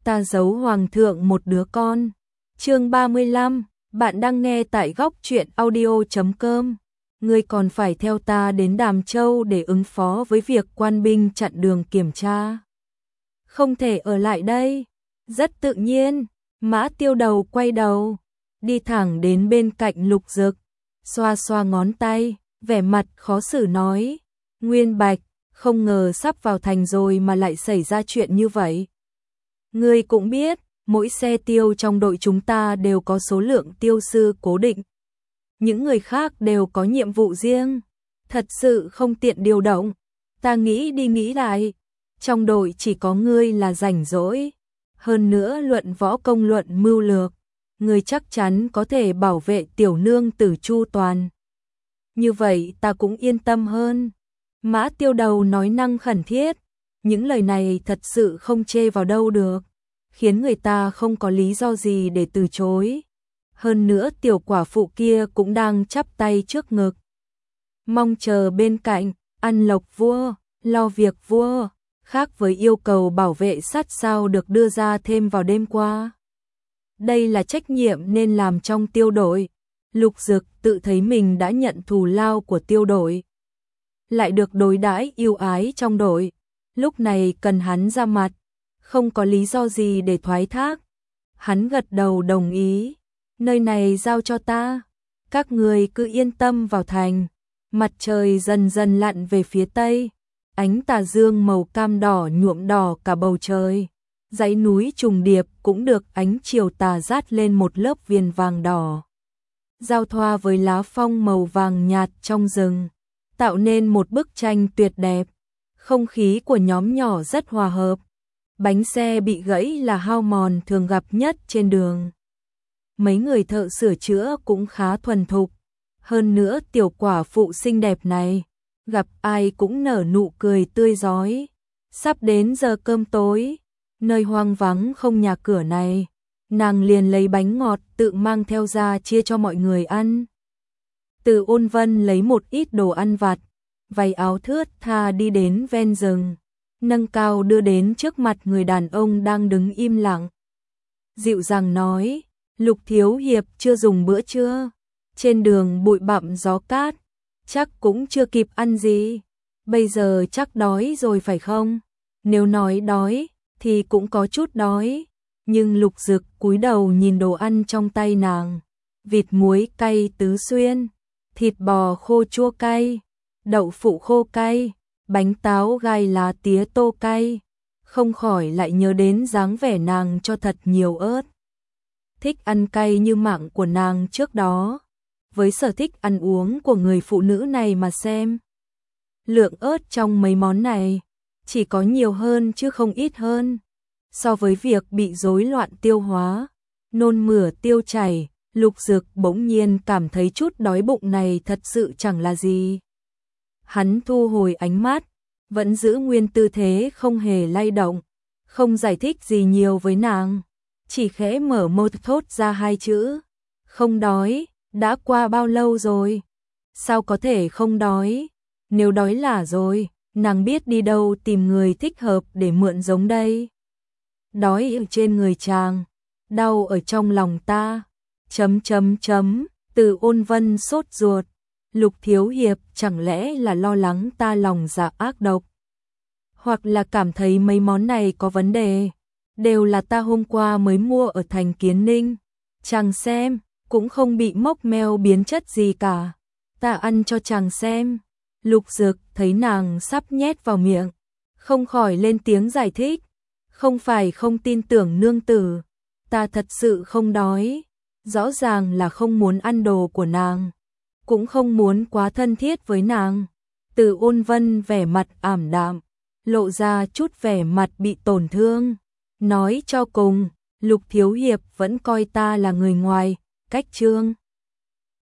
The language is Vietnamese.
ta giấu hoàng thượng một đứa con. Chương 35, bạn đang nghe tại góc truyện audio.com. Ngươi còn phải theo ta đến Đàm Châu để ứng phó với việc quan binh chặn đường kiểm tra. Không thể ở lại đây. Rất tự nhiên, Mã Tiêu Đầu quay đầu, đi thẳng đến bên cạnh Lục Dực, xoa xoa ngón tay, vẻ mặt khó xử nói, Nguyên Bạch, không ngờ sắp vào thành rồi mà lại xảy ra chuyện như vậy. Ngươi cũng biết, mỗi xe tiêu trong đội chúng ta đều có số lượng tiêu sư cố định. Những người khác đều có nhiệm vụ riêng, thật sự không tiện điều động. Ta nghĩ đi nghĩ lại, trong đội chỉ có ngươi là rảnh rỗi. Hơn nữa luận võ công luận mưu lược, ngươi chắc chắn có thể bảo vệ tiểu nương tử chu toàn. Như vậy ta cũng yên tâm hơn. Mã Tiêu Đầu nói năng khẩn thiết, những lời này thật sự không chê vào đâu được, khiến người ta không có lý do gì để từ chối. Hơn nữa tiểu quả phụ kia cũng đang chắp tay trước ngực, mong chờ bên cạnh, ăn lộc vua, lo việc vua, khác với yêu cầu bảo vệ sát sao được đưa ra thêm vào đêm qua. Đây là trách nhiệm nên làm trong tiêu đội. Lục Dực tự thấy mình đã nhận thù lao của tiêu đội, lại được đối đãi ưu ái trong đội, lúc này cần hắn ra mặt, không có lý do gì để thoái thác. Hắn gật đầu đồng ý, nơi này giao cho ta, các người cứ yên tâm vào thành. Mặt trời dần dần lặn về phía tây, ánh tà dương màu cam đỏ nhuộm đỏ cả bầu trời, dãy núi trùng điệp cũng được ánh chiều tà dát lên một lớp viền vàng đỏ, giao thoa với lá phong màu vàng nhạt trong rừng, tạo nên một bức tranh tuyệt đẹp. Không khí của nhóm nhỏ rất hòa hợp. Bánh xe bị gãy là hao mòn thường gặp nhất trên đường. Mấy người thợ sửa chữa cũng khá thuần thục. Hơn nữa tiểu quả phụ xinh đẹp này, gặp ai cũng nở nụ cười tươi rói. Sắp đến giờ cơm tối, nơi hoang vắng không nhà cửa này, nàng liền lấy bánh ngọt tự mang theo ra chia cho mọi người ăn. Từ Ôn Vân lấy một ít đồ ăn vặt, váy áo thướt tha đi đến ven rừng, nâng cao đưa đến trước mặt người đàn ông đang đứng im lặng. Dịu dàng nói, Lục thiếu hiệp chưa dùng bữa trưa, trên đường bụi bặm gió cát, chắc cũng chưa kịp ăn gì, bây giờ chắc đói rồi phải không? Nếu nói đói, thì cũng có chút đói, nhưng Lục Dực cúi đầu nhìn đồ ăn trong tay nàng, vịt muối cay tứ xuyên, thịt bò khô chua cay, đậu phụ khô cay, bánh táo gai lá tía tô cay, không khỏi lại nhớ đến dáng vẻ nàng cho thật nhiều ớt. Thích ăn cay như mạng của nàng trước đó, với sở thích ăn uống của người phụ nữ này mà xem. Lượng ớt trong mấy món này chỉ có nhiều hơn chứ không ít hơn. So với việc bị rối loạn tiêu hóa, nôn mửa tiêu chảy, Lục Dực bỗng nhiên cảm thấy chút đói bụng này thật sự chẳng là gì. Hắn thu hồi ánh mắt, vẫn giữ nguyên tư thế không hề lay động, không giải thích gì nhiều với nàng, chỉ khẽ mở môi thốt ra hai chữ, không đói. Đã qua bao lâu rồi? Sao có thể không đói? Nếu đói là rồi, nàng biết đi đâu tìm người thích hợp để mượn giống đây. Đói ở trên người chàng, đau ở trong lòng ta. Từ Ôn Vân sốt ruột, Lục thiếu hiệp chẳng lẽ là lo lắng ta lòng dạ ác độc, hoặc là cảm thấy mấy món này có vấn đề, đều là ta hôm qua mới mua ở thành Kiến Ninh, chàng xem, cũng không bị mốc meo biến chất gì cả, ta ăn cho chàng xem. Lục Dực thấy nàng sắp nhét vào miệng, không khỏi lên tiếng giải thích, không phải không tin tưởng nương tử, ta thật sự không đói. Rõ ràng là không muốn ăn đồ của nàng, cũng không muốn quá thân thiết với nàng. Từ Ôn Vân vẻ mặt ảm đạm, lộ ra chút vẻ mặt bị tổn thương, nói cho cùng, Lục thiếu hiệp vẫn coi ta là người ngoài, cách chương.